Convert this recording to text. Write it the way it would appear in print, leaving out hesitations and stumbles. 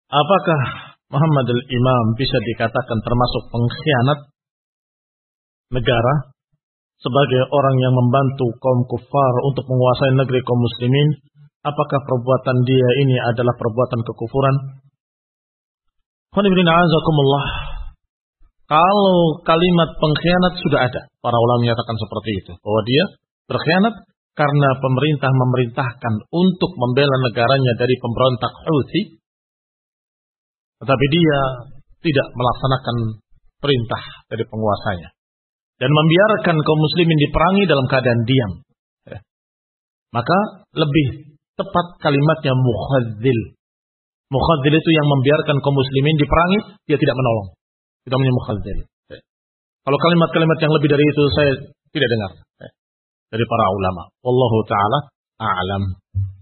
Apakah Muhammad al-Imam bisa dikatakan termasuk pengkhianat negara sebagai orang yang membantu kaum kufar untuk menguasai negeri kaum muslimin? Apakah perbuatan dia ini adalah perbuatan kekufuran? Kalau kalimat pengkhianat sudah ada, para ulama menyatakan seperti itu, bahwa dia berkhianat karena pemerintah memerintahkan untuk membela negaranya dari pemberontak Houthi, tetapi dia tidak melaksanakan perintah dari penguasanya dan membiarkan kaum muslimin diperangi dalam keadaan diam. Maka lebih tepat kalimatnya mukhadzil. Mukhadzil itu yang membiarkan kaum muslimin diperangi, dia tidak menolong. Itu namanya mukhadzil. Kalau kalimat-kalimat yang lebih dari itu saya tidak dengar dari para ulama. Wallahu ta'ala a'lam.